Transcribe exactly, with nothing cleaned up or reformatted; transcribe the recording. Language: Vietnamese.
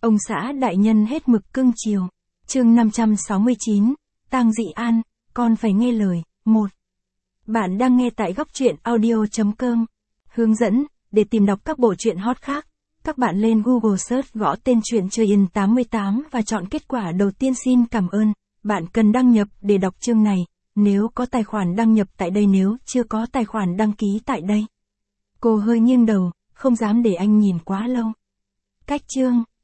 Ông xã đại nhân hết mực cưng chiều. Chương năm trăm sáu mươi chín, Tang Dị An, con phải nghe lời. một. Bạn đang nghe tại góc truyện audio chấm com. Hướng dẫn, để tìm đọc các bộ truyện hot khác, các bạn lên Google search gõ tên truyện Chơi In tám mươi tám và chọn kết quả đầu tiên. Xin cảm ơn. Bạn cần đăng nhập để đọc chương này. Nếu có tài khoản đăng nhập tại đây, nếu chưa có tài khoản đăng ký tại đây. Cô hơi nghiêng đầu, không dám để anh nhìn quá lâu. Cách chương.